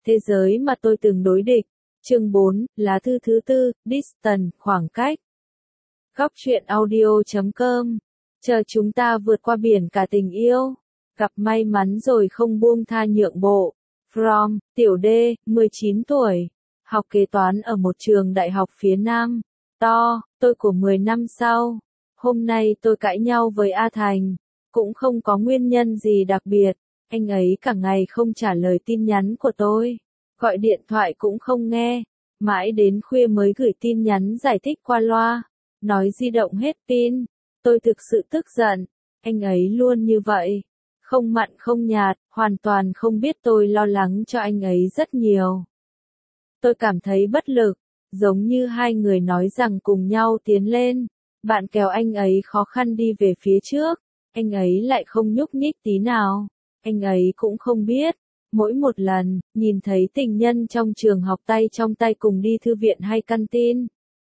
Thế giới mà tôi từng đối địch. Chương 4, lá thư thứ tư, Distance, khoảng cách. Góc truyện audio.com. Chờ chúng ta vượt qua biển cả tình yêu. Gặp may mắn rồi không buông tha nhượng bộ. From, Tiểu D, 19 tuổi. Học kế toán ở một trường đại học phía Nam. Tôi của 10 năm sau. Hôm nay tôi cãi nhau với A Thành. Cũng không có nguyên nhân gì đặc biệt. Anh ấy cả ngày không trả lời tin nhắn của tôi. Gọi điện thoại cũng không nghe. Mãi đến khuya mới gửi tin nhắn giải thích qua loa. Nói di động hết pin. Tôi thực sự tức giận. Anh ấy luôn như vậy. Không mặn không nhạt, hoàn toàn không biết tôi lo lắng cho anh ấy rất nhiều. Tôi cảm thấy bất lực, giống như hai người nói rằng cùng nhau tiến lên. Bạn kéo anh ấy khó khăn đi về phía trước. Anh ấy lại không nhúc nhích tí nào. Anh ấy cũng không biết. Mỗi một lần, nhìn thấy tình nhân trong trường học tay trong tay cùng đi thư viện hay căn tin.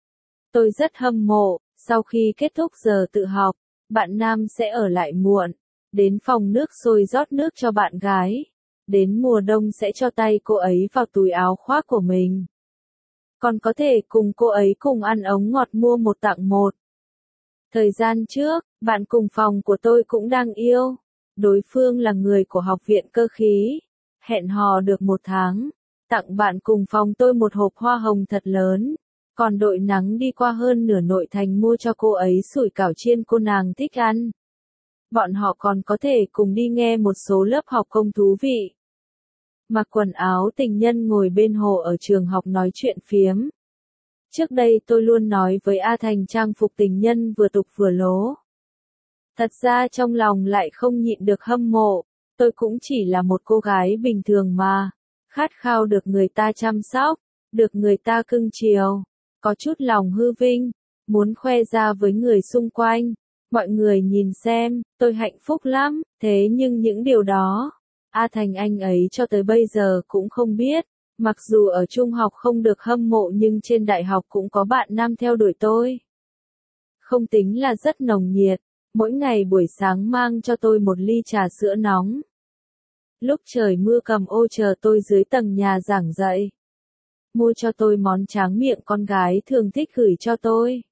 Tôi rất hâm mộ, sau khi kết thúc giờ tự học, bạn nam sẽ ở lại muộn. Đến phòng nước sôi rót nước cho bạn gái. Đến mùa đông sẽ cho tay cô ấy vào túi áo khoác của mình. Còn có thể cùng cô ấy cùng ăn ống ngọt mua một tặng một. Thời gian trước, bạn cùng phòng của tôi cũng đang yêu. Đối phương là người của học viện cơ khí. Hẹn hò được 1 tháng. Tặng bạn cùng phòng tôi một hộp hoa hồng thật lớn. Còn đội nắng đi qua hơn nửa nội thành mua cho cô ấy sủi cảo chiên cô nàng thích ăn. Bọn họ còn có thể cùng đi nghe một số lớp học công thú vị. Mặc quần áo tình nhân ngồi bên hồ ở trường học nói chuyện phiếm. Trước đây tôi luôn nói với A Thành trang phục tình nhân vừa tục vừa lố. Thật ra trong lòng lại không nhịn được hâm mộ. Tôi cũng chỉ là một cô gái bình thường mà. Khát khao được người ta chăm sóc, được người ta cưng chiều. Có chút lòng hư vinh, muốn khoe ra với người xung quanh. Mọi người nhìn xem, tôi hạnh phúc lắm, thế nhưng những điều đó, A Thành anh ấy cho tới bây giờ cũng không biết. Mặc dù ở trung học không được hâm mộ nhưng trên đại học cũng có bạn nam theo đuổi tôi. Không tính là rất nồng nhiệt, mỗi ngày buổi sáng mang cho tôi một ly trà sữa nóng. Lúc trời mưa cầm ô chờ tôi dưới tầng nhà giảng dạy. Mua cho tôi món tráng miệng con gái thường thích gửi cho tôi.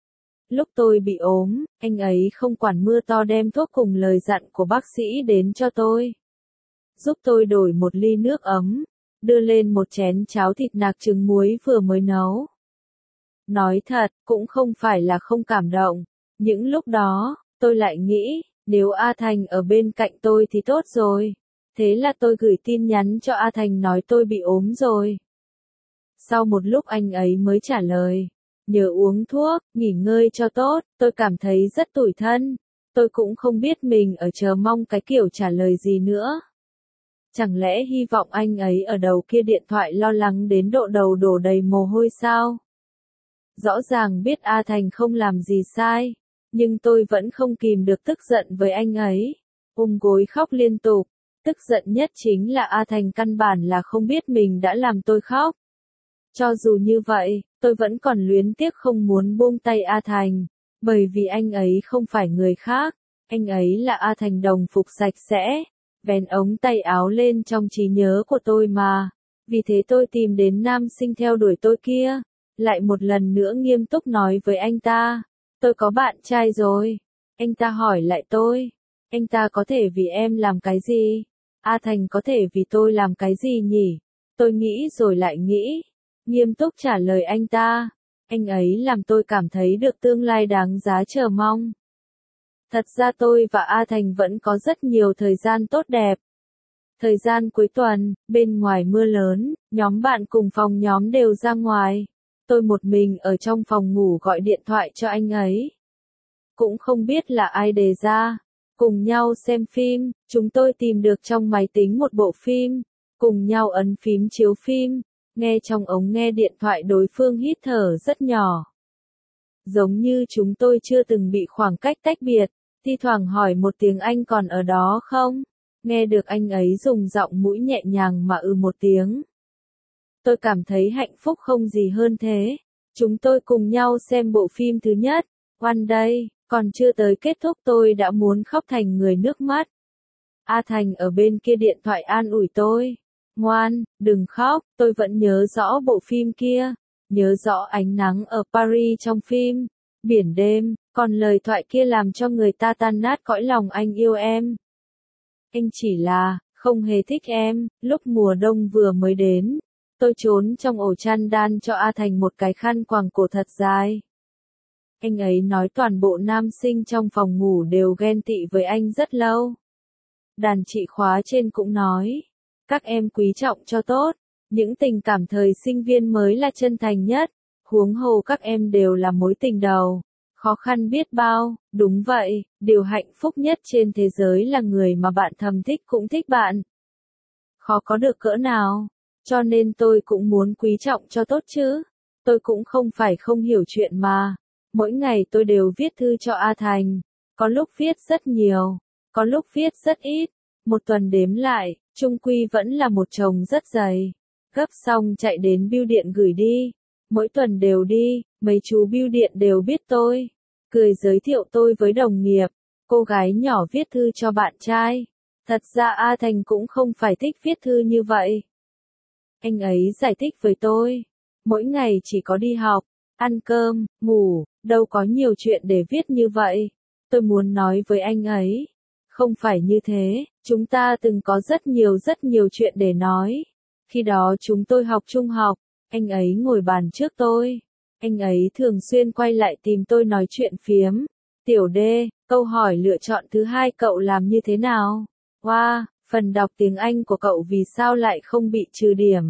Lúc tôi bị ốm, anh ấy không quản mưa to đem thuốc cùng lời dặn của bác sĩ đến cho tôi. Giúp tôi đổi một ly nước ấm, đưa lên một chén cháo thịt nạc trứng muối vừa mới nấu. Nói thật, cũng không phải là không cảm động. Những lúc đó, tôi lại nghĩ, nếu A Thành ở bên cạnh tôi thì tốt rồi. Thế là tôi gửi tin nhắn cho A Thành nói tôi bị ốm rồi. Sau một lúc anh ấy mới trả lời. Nhớ uống thuốc, nghỉ ngơi cho tốt, tôi cảm thấy rất tủi thân. Tôi cũng không biết mình ở chờ mong cái kiểu trả lời gì nữa. Chẳng lẽ hy vọng anh ấy ở đầu kia điện thoại lo lắng đến độ đầu đổ đầy mồ hôi sao? Rõ ràng biết A Thành không làm gì sai, nhưng tôi vẫn không kìm được tức giận với anh ấy. Ôm gối khóc liên tục, tức giận nhất chính là A Thành căn bản là không biết mình đã làm tôi khóc. Cho dù như vậy, tôi vẫn còn luyến tiếc không muốn buông tay A Thành, bởi vì anh ấy không phải người khác, anh ấy là A Thành đồng phục sạch sẽ, vén ống tay áo lên trong trí nhớ của tôi mà. Vì thế tôi tìm đến nam sinh theo đuổi tôi kia, lại một lần nữa nghiêm túc nói với anh ta, tôi có bạn trai rồi. Anh ta hỏi lại tôi, anh ta có thể vì em làm cái gì? A Thành có thể vì tôi làm cái gì nhỉ? Tôi nghĩ rồi lại nghĩ. Nghiêm túc trả lời anh ta. Anh ấy làm tôi cảm thấy được tương lai đáng giá chờ mong. Thật ra tôi và A Thành vẫn có rất nhiều thời gian tốt đẹp. Thời gian cuối tuần, bên ngoài mưa lớn, nhóm bạn cùng phòng nhóm đều ra ngoài. Tôi một mình ở trong phòng ngủ gọi điện thoại cho anh ấy. Cũng không biết là ai đề ra. Cùng nhau xem phim, chúng tôi tìm được trong máy tính một bộ phim. Cùng nhau ấn phím chiếu phim. Nghe trong ống nghe điện thoại đối phương hít thở rất nhỏ. Giống như chúng tôi chưa từng bị khoảng cách tách biệt, thi thoảng hỏi một tiếng anh còn ở đó không? Nghe được anh ấy dùng giọng mũi nhẹ nhàng mà một tiếng. Tôi cảm thấy hạnh phúc không gì hơn thế. Chúng tôi cùng nhau xem bộ phim thứ nhất, One Day, còn chưa tới kết thúc tôi đã muốn khóc thành người nước mắt. A Thành ở bên kia điện thoại an ủi tôi. Ngoan, đừng khóc, tôi vẫn nhớ rõ bộ phim kia. Nhớ rõ ánh nắng ở Paris trong phim. Biển đêm, còn lời thoại kia làm cho người ta tan nát cõi lòng anh yêu em. Anh chỉ là, không hề thích em, lúc mùa đông vừa mới đến. Tôi trốn trong ổ chăn đan cho A Thành một cái khăn quàng cổ thật dài. Anh ấy nói toàn bộ nam sinh trong phòng ngủ đều ghen tị với anh rất lâu. Đàn chị khóa trên cũng nói, các em quý trọng cho tốt, những tình cảm thời sinh viên mới là chân thành nhất, huống hồ các em đều là mối tình đầu. Khó khăn biết bao, đúng vậy, điều hạnh phúc nhất trên thế giới là người mà bạn thầm thích cũng thích bạn. Khó có được cỡ nào, cho nên tôi cũng muốn quý trọng cho tốt chứ. Tôi cũng không phải không hiểu chuyện mà. Mỗi ngày tôi đều viết thư cho A Thành, có lúc viết rất nhiều, có lúc viết rất ít, một tuần đếm lại, chung quy vẫn là một chồng rất dày. Gấp xong chạy đến bưu điện gửi đi, mỗi tuần đều đi, mấy chú bưu điện đều biết tôi, cười giới thiệu tôi với đồng nghiệp, cô gái nhỏ viết thư cho bạn trai. Thật ra A Thành cũng không phải thích viết thư như vậy. Anh ấy giải thích với tôi, mỗi ngày chỉ có đi học, ăn cơm, ngủ, đâu có nhiều chuyện để viết như vậy. Tôi muốn nói với anh ấy, không phải như thế, chúng ta từng có rất nhiều chuyện để nói. Khi đó chúng tôi học trung học, anh ấy ngồi bàn trước tôi. Anh ấy thường xuyên quay lại tìm tôi nói chuyện phiếm. Tiểu D, câu hỏi lựa chọn thứ hai cậu làm như thế nào? Wow, phần đọc tiếng Anh của cậu vì sao lại không bị trừ điểm?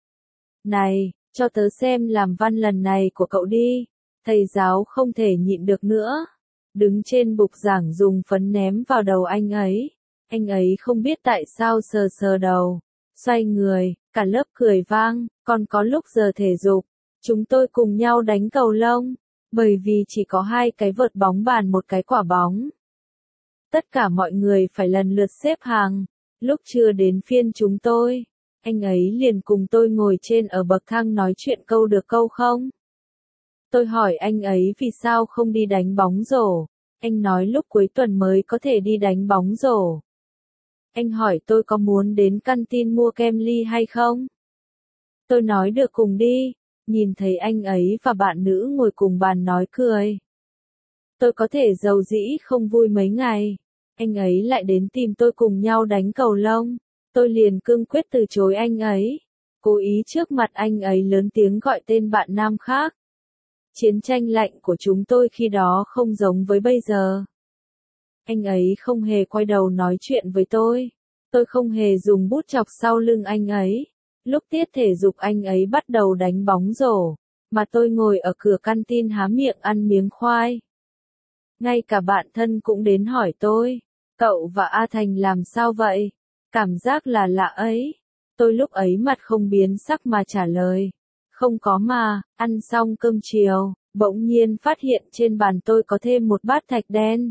Này, cho tớ xem làm văn lần này của cậu đi. Thầy giáo không thể nhịn được nữa. Đứng trên bục giảng dùng phấn ném vào đầu anh ấy. Anh ấy không biết tại sao sờ sờ đầu. Xoay người, cả lớp cười vang, còn có lúc giờ thể dục. Chúng tôi cùng nhau đánh cầu lông. Bởi vì chỉ có 2 cái vợt bóng bàn một cái quả bóng. Tất cả mọi người phải lần lượt xếp hàng. Lúc chưa đến phiên chúng tôi, anh ấy liền cùng tôi ngồi trên ở bậc thang nói chuyện câu được câu không. Tôi hỏi anh ấy vì sao không đi đánh bóng rổ. Anh nói lúc cuối tuần mới có thể đi đánh bóng rổ. Anh hỏi tôi có muốn đến căn tin mua kem ly hay không. Tôi nói được cùng đi. Nhìn thấy anh ấy và bạn nữ ngồi cùng bàn nói cười. Tôi có thể giàu dĩ không vui mấy ngày. Anh ấy lại đến tìm tôi cùng nhau đánh cầu lông. Tôi liền cương quyết từ chối anh ấy. Cố ý trước mặt anh ấy lớn tiếng gọi tên bạn nam khác. Chiến tranh lạnh của chúng tôi khi đó không giống với bây giờ. Anh ấy không hề quay đầu nói chuyện với tôi. Tôi không hề dùng bút chọc sau lưng anh ấy. Lúc tiết thể dục anh ấy bắt đầu đánh bóng rổ, mà tôi ngồi ở cửa căn tin há miệng ăn miếng khoai. Ngay cả bạn thân cũng đến hỏi tôi, cậu và A Thành làm sao vậy? Cảm giác là lạ ấy. Tôi lúc ấy mặt không biến sắc mà trả lời. Không có mà, ăn xong cơm chiều, bỗng nhiên phát hiện trên bàn tôi có thêm một bát thạch đen.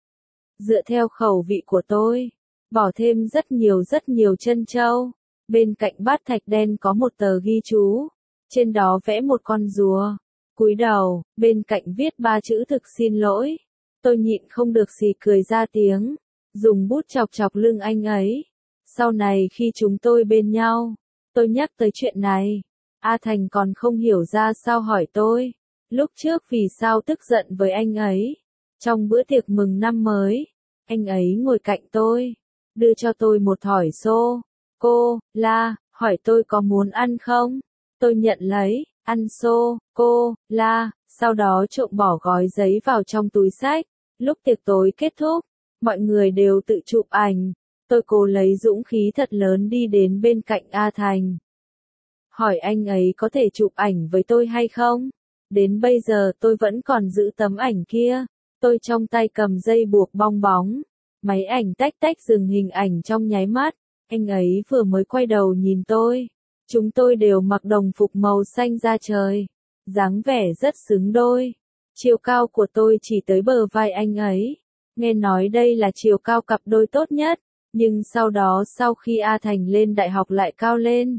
Dựa theo khẩu vị của tôi, bỏ thêm rất nhiều trân châu. Bên cạnh bát thạch đen có một tờ ghi chú, trên đó vẽ một con rùa. Cúi đầu, bên cạnh viết 3 chữ thực xin lỗi. Tôi nhịn không được xì cười ra tiếng, dùng bút chọc chọc lưng anh ấy. Sau này khi chúng tôi bên nhau, tôi nhắc tới chuyện này. A Thành còn không hiểu ra sao hỏi tôi, lúc trước vì sao tức giận với anh ấy. Trong bữa tiệc mừng năm mới, anh ấy ngồi cạnh tôi, đưa cho tôi một thỏi xô. Cô, la, hỏi tôi có muốn ăn không? Tôi nhận lấy, ăn xô, cô, la, sau đó trộm bỏ gói giấy vào trong túi xách. Lúc tiệc tối kết thúc, mọi người đều tự chụp ảnh. Tôi cố lấy dũng khí thật lớn đi đến bên cạnh A Thành. Hỏi anh ấy có thể chụp ảnh với tôi hay không? Đến bây giờ tôi vẫn còn giữ tấm ảnh kia. Tôi trong tay cầm dây buộc bong bóng. Máy ảnh tách tách dừng hình ảnh trong nháy mắt. Anh ấy vừa mới quay đầu nhìn tôi. Chúng tôi đều mặc đồng phục màu xanh da trời. Dáng vẻ rất xứng đôi. Chiều cao của tôi chỉ tới bờ vai anh ấy. Nghe nói đây là chiều cao cặp đôi tốt nhất. Nhưng sau đó sau khi A Thành lên đại học lại cao lên.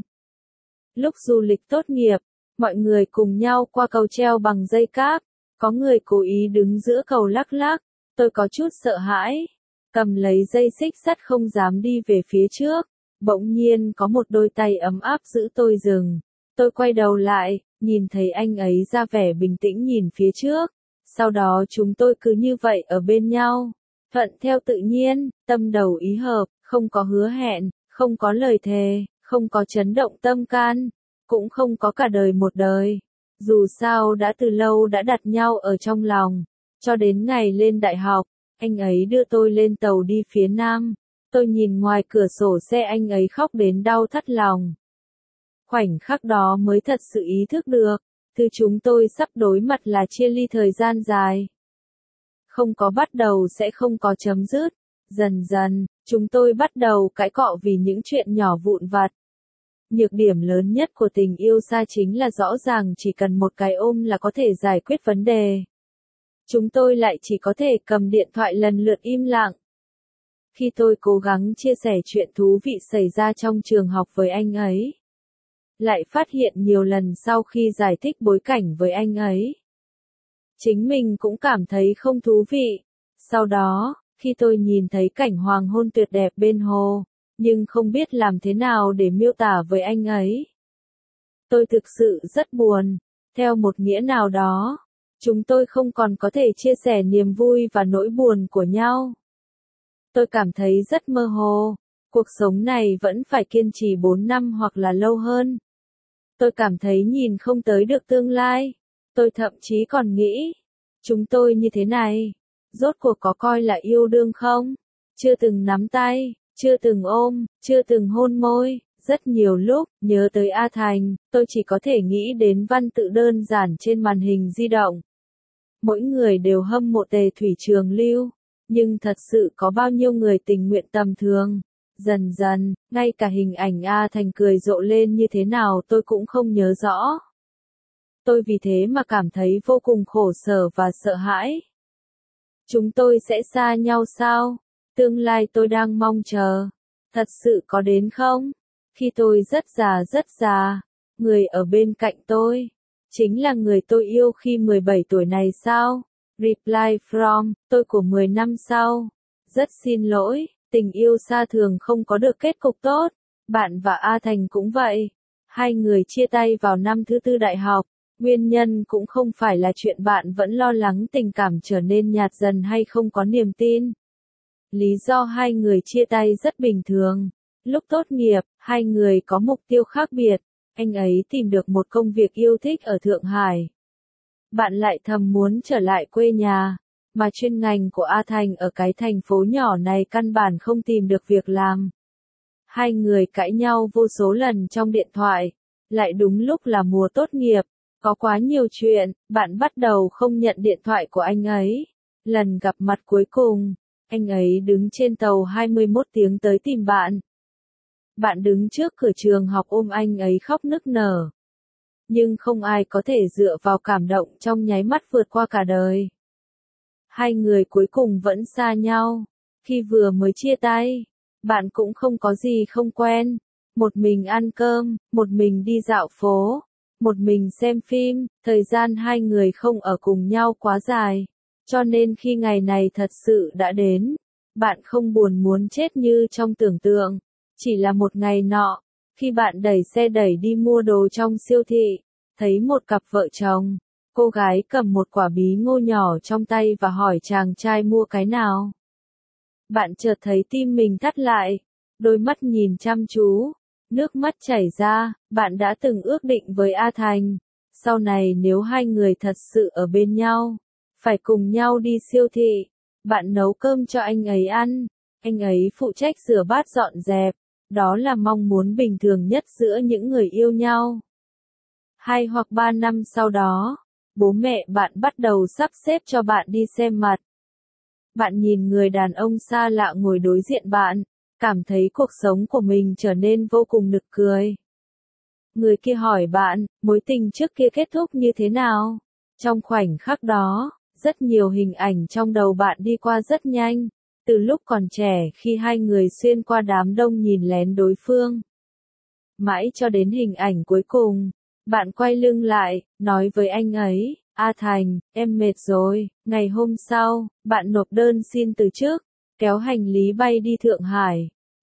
Lúc du lịch tốt nghiệp, mọi người cùng nhau qua cầu treo bằng dây cáp. Có người cố ý đứng giữa cầu lắc lắc. Tôi có chút sợ hãi. Cầm lấy dây xích sắt không dám đi về phía trước. Bỗng nhiên có một đôi tay ấm áp giữ tôi dừng. Tôi quay đầu lại, nhìn thấy anh ấy ra vẻ bình tĩnh nhìn phía trước. Sau đó chúng tôi cứ như vậy ở bên nhau. Thuận theo tự nhiên, tâm đầu ý hợp, không có hứa hẹn, không có lời thề, không có chấn động tâm can, cũng không có cả đời một đời. Dù sao đã từ lâu đã đặt nhau ở trong lòng. Cho đến ngày lên đại học, anh ấy đưa tôi lên tàu đi phía Nam. Tôi nhìn ngoài cửa sổ xe anh ấy khóc đến đau thắt lòng. Khoảnh khắc đó mới thật sự ý thức được, thứ chúng tôi sắp đối mặt là chia ly thời gian dài. Không có bắt đầu sẽ không có chấm dứt. Dần dần, chúng tôi bắt đầu cãi cọ vì những chuyện nhỏ vụn vặt. Nhược điểm lớn nhất của tình yêu xa chính là rõ ràng chỉ cần một cái ôm là có thể giải quyết vấn đề. Chúng tôi lại chỉ có thể cầm điện thoại lần lượt im lặng. Khi tôi cố gắng chia sẻ chuyện thú vị xảy ra trong trường học với anh ấy, lại phát hiện nhiều lần sau khi giải thích bối cảnh với anh ấy, chính mình cũng cảm thấy không thú vị. Sau đó, khi tôi nhìn thấy cảnh hoàng hôn tuyệt đẹp bên hồ, nhưng không biết làm thế nào để miêu tả với anh ấy, tôi thực sự rất buồn. Theo một nghĩa nào đó, chúng tôi không còn có thể chia sẻ niềm vui và nỗi buồn của nhau. Tôi cảm thấy rất mơ hồ, cuộc sống này vẫn phải kiên trì 4 năm hoặc là lâu hơn. Tôi cảm thấy nhìn không tới được tương lai. Tôi thậm chí còn nghĩ, chúng tôi như thế này, rốt cuộc có coi là yêu đương không? Chưa từng nắm tay, chưa từng ôm, chưa từng hôn môi. Rất nhiều lúc, nhớ tới A Thành, tôi chỉ có thể nghĩ đến văn tự đơn giản trên màn hình di động. Mỗi người đều hâm mộ Tề Thủy Trường Lưu, nhưng thật sự có bao nhiêu người tình nguyện tầm thường. Dần dần, ngay cả hình ảnh A Thành cười rộ lên như thế nào tôi cũng không nhớ rõ. Tôi vì thế mà cảm thấy vô cùng khổ sở và sợ hãi. Chúng tôi sẽ xa nhau sao? Tương lai tôi đang mong chờ. Thật sự có đến không? Khi tôi rất già, người ở bên cạnh tôi, chính là người tôi yêu khi 17 tuổi này sao? Reply from, tôi của 10 năm sau. Rất xin lỗi, tình yêu xa thường không có được kết cục tốt. Bạn và A Thành cũng vậy. Hai người chia tay vào năm thứ tư đại học. Nguyên nhân cũng không phải là chuyện bạn vẫn lo lắng tình cảm trở nên nhạt dần hay không có niềm tin. Lý do hai người chia tay rất bình thường. Lúc tốt nghiệp, hai người có mục tiêu khác biệt. Anh ấy tìm được một công việc yêu thích ở Thượng Hải. Bạn lại thầm muốn trở lại quê nhà, mà chuyên ngành của A Thành ở cái thành phố nhỏ này căn bản không tìm được việc làm. Hai người cãi nhau vô số lần trong điện thoại, lại đúng lúc là mùa tốt nghiệp, có quá nhiều chuyện, bạn bắt đầu không nhận điện thoại của anh ấy. Lần gặp mặt cuối cùng, anh ấy đứng trên tàu 21 tiếng tới tìm bạn. Bạn đứng trước cửa trường học ôm anh ấy khóc nức nở. Nhưng không ai có thể dựa vào cảm động trong nháy mắt vượt qua cả đời. Hai người cuối cùng vẫn xa nhau. Khi vừa mới chia tay, bạn cũng không có gì không quen. Một mình ăn cơm, một mình đi dạo phố, một mình xem phim, thời gian hai người không ở cùng nhau quá dài. Cho nên khi ngày này thật sự đã đến, bạn không buồn muốn chết như trong tưởng tượng. Chỉ là một ngày nọ, khi bạn đẩy xe đẩy đi mua đồ trong siêu thị, thấy một cặp vợ chồng, cô gái cầm một quả bí ngô nhỏ trong tay và hỏi chàng trai mua cái nào. Bạn chợt thấy tim mình thắt lại, đôi mắt nhìn chăm chú, nước mắt chảy ra. Bạn đã từng ước định với A Thành, sau này nếu hai người thật sự ở bên nhau, phải cùng nhau đi siêu thị. Bạn nấu cơm cho anh ấy ăn, anh ấy phụ trách rửa bát dọn dẹp. Đó là mong muốn bình thường nhất giữa những người yêu nhau. 2 hoặc 3 năm sau đó, bố mẹ bạn bắt đầu sắp xếp cho bạn đi xem mặt. Bạn nhìn người đàn ông xa lạ ngồi đối diện bạn, cảm thấy cuộc sống của mình trở nên vô cùng nực cười. Người kia hỏi bạn, mối tình trước kia kết thúc như thế nào? Trong khoảnh khắc đó, rất nhiều hình ảnh trong đầu bạn đi qua rất nhanh. Từ lúc còn trẻ khi hai người xuyên qua đám đông nhìn lén đối phương. Mãi cho đến hình ảnh cuối cùng, bạn quay lưng lại, nói với anh ấy, A Thành, em mệt rồi. Ngày hôm sau, bạn nộp đơn xin từ chức, kéo hành lý bay đi Thượng Hải.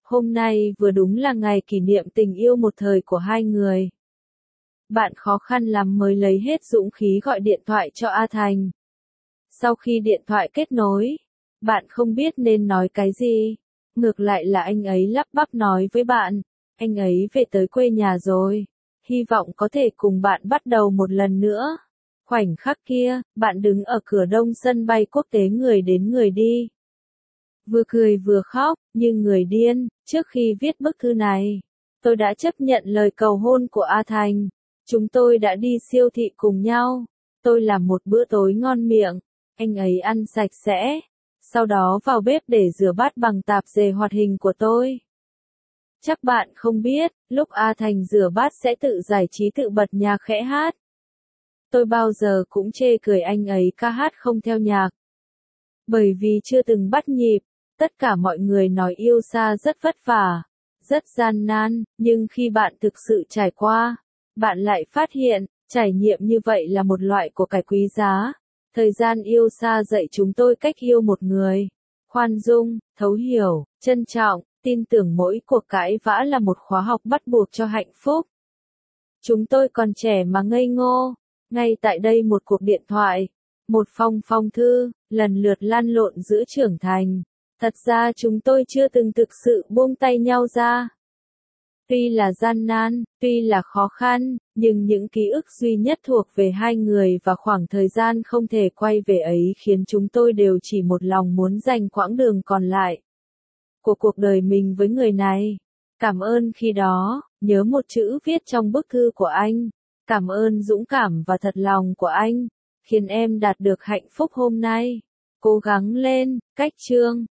Hôm nay vừa đúng là ngày kỷ niệm tình yêu một thời của hai người. Bạn khó khăn lắm mới lấy hết dũng khí gọi điện thoại cho A Thành. Sau khi điện thoại kết nối, bạn không biết nên nói cái gì. Ngược lại là anh ấy lắp bắp nói với bạn, anh ấy về tới quê nhà rồi, hy vọng có thể cùng bạn bắt đầu một lần nữa. Khoảnh khắc kia, bạn đứng ở cửa đông sân bay quốc tế người đến người đi. Vừa cười vừa khóc, như người điên, trước khi viết bức thư này, tôi đã chấp nhận lời cầu hôn của A Thành. Chúng tôi đã đi siêu thị cùng nhau. Tôi làm một bữa tối ngon miệng, anh ấy ăn sạch sẽ, sau đó vào bếp để rửa bát bằng tạp dề hoạt hình của tôi. Chắc bạn không biết, lúc A Thành rửa bát sẽ tự giải trí tự bật nhạc khẽ hát. Tôi bao giờ cũng chê cười anh ấy ca hát không theo nhạc. Bởi vì chưa từng bắt nhịp, tất cả mọi người nói yêu xa rất vất vả, rất gian nan, nhưng khi bạn thực sự trải qua, bạn lại phát hiện, trải nghiệm như vậy là một loại của cải quý giá. Thời gian yêu xa dạy chúng tôi cách yêu một người. Khoan dung, thấu hiểu, trân trọng, tin tưởng mỗi cuộc cãi vã là một khóa học bắt buộc cho hạnh phúc. Chúng tôi còn trẻ mà ngây ngô. Ngay tại đây một cuộc điện thoại, một phong thư, lần lượt lăn lộn giữa trưởng thành. Thật ra chúng tôi chưa từng thực sự buông tay nhau ra. Tuy là gian nan, tuy là khó khăn, nhưng những ký ức duy nhất thuộc về hai người và khoảng thời gian không thể quay về ấy khiến chúng tôi đều chỉ một lòng muốn dành quãng đường còn lại của cuộc đời mình với người này. Cảm ơn khi đó, nhớ một chữ viết trong bức thư của anh. Cảm ơn dũng cảm và thật lòng của anh, khiến em đạt được hạnh phúc hôm nay. Cố gắng lên, cách chương.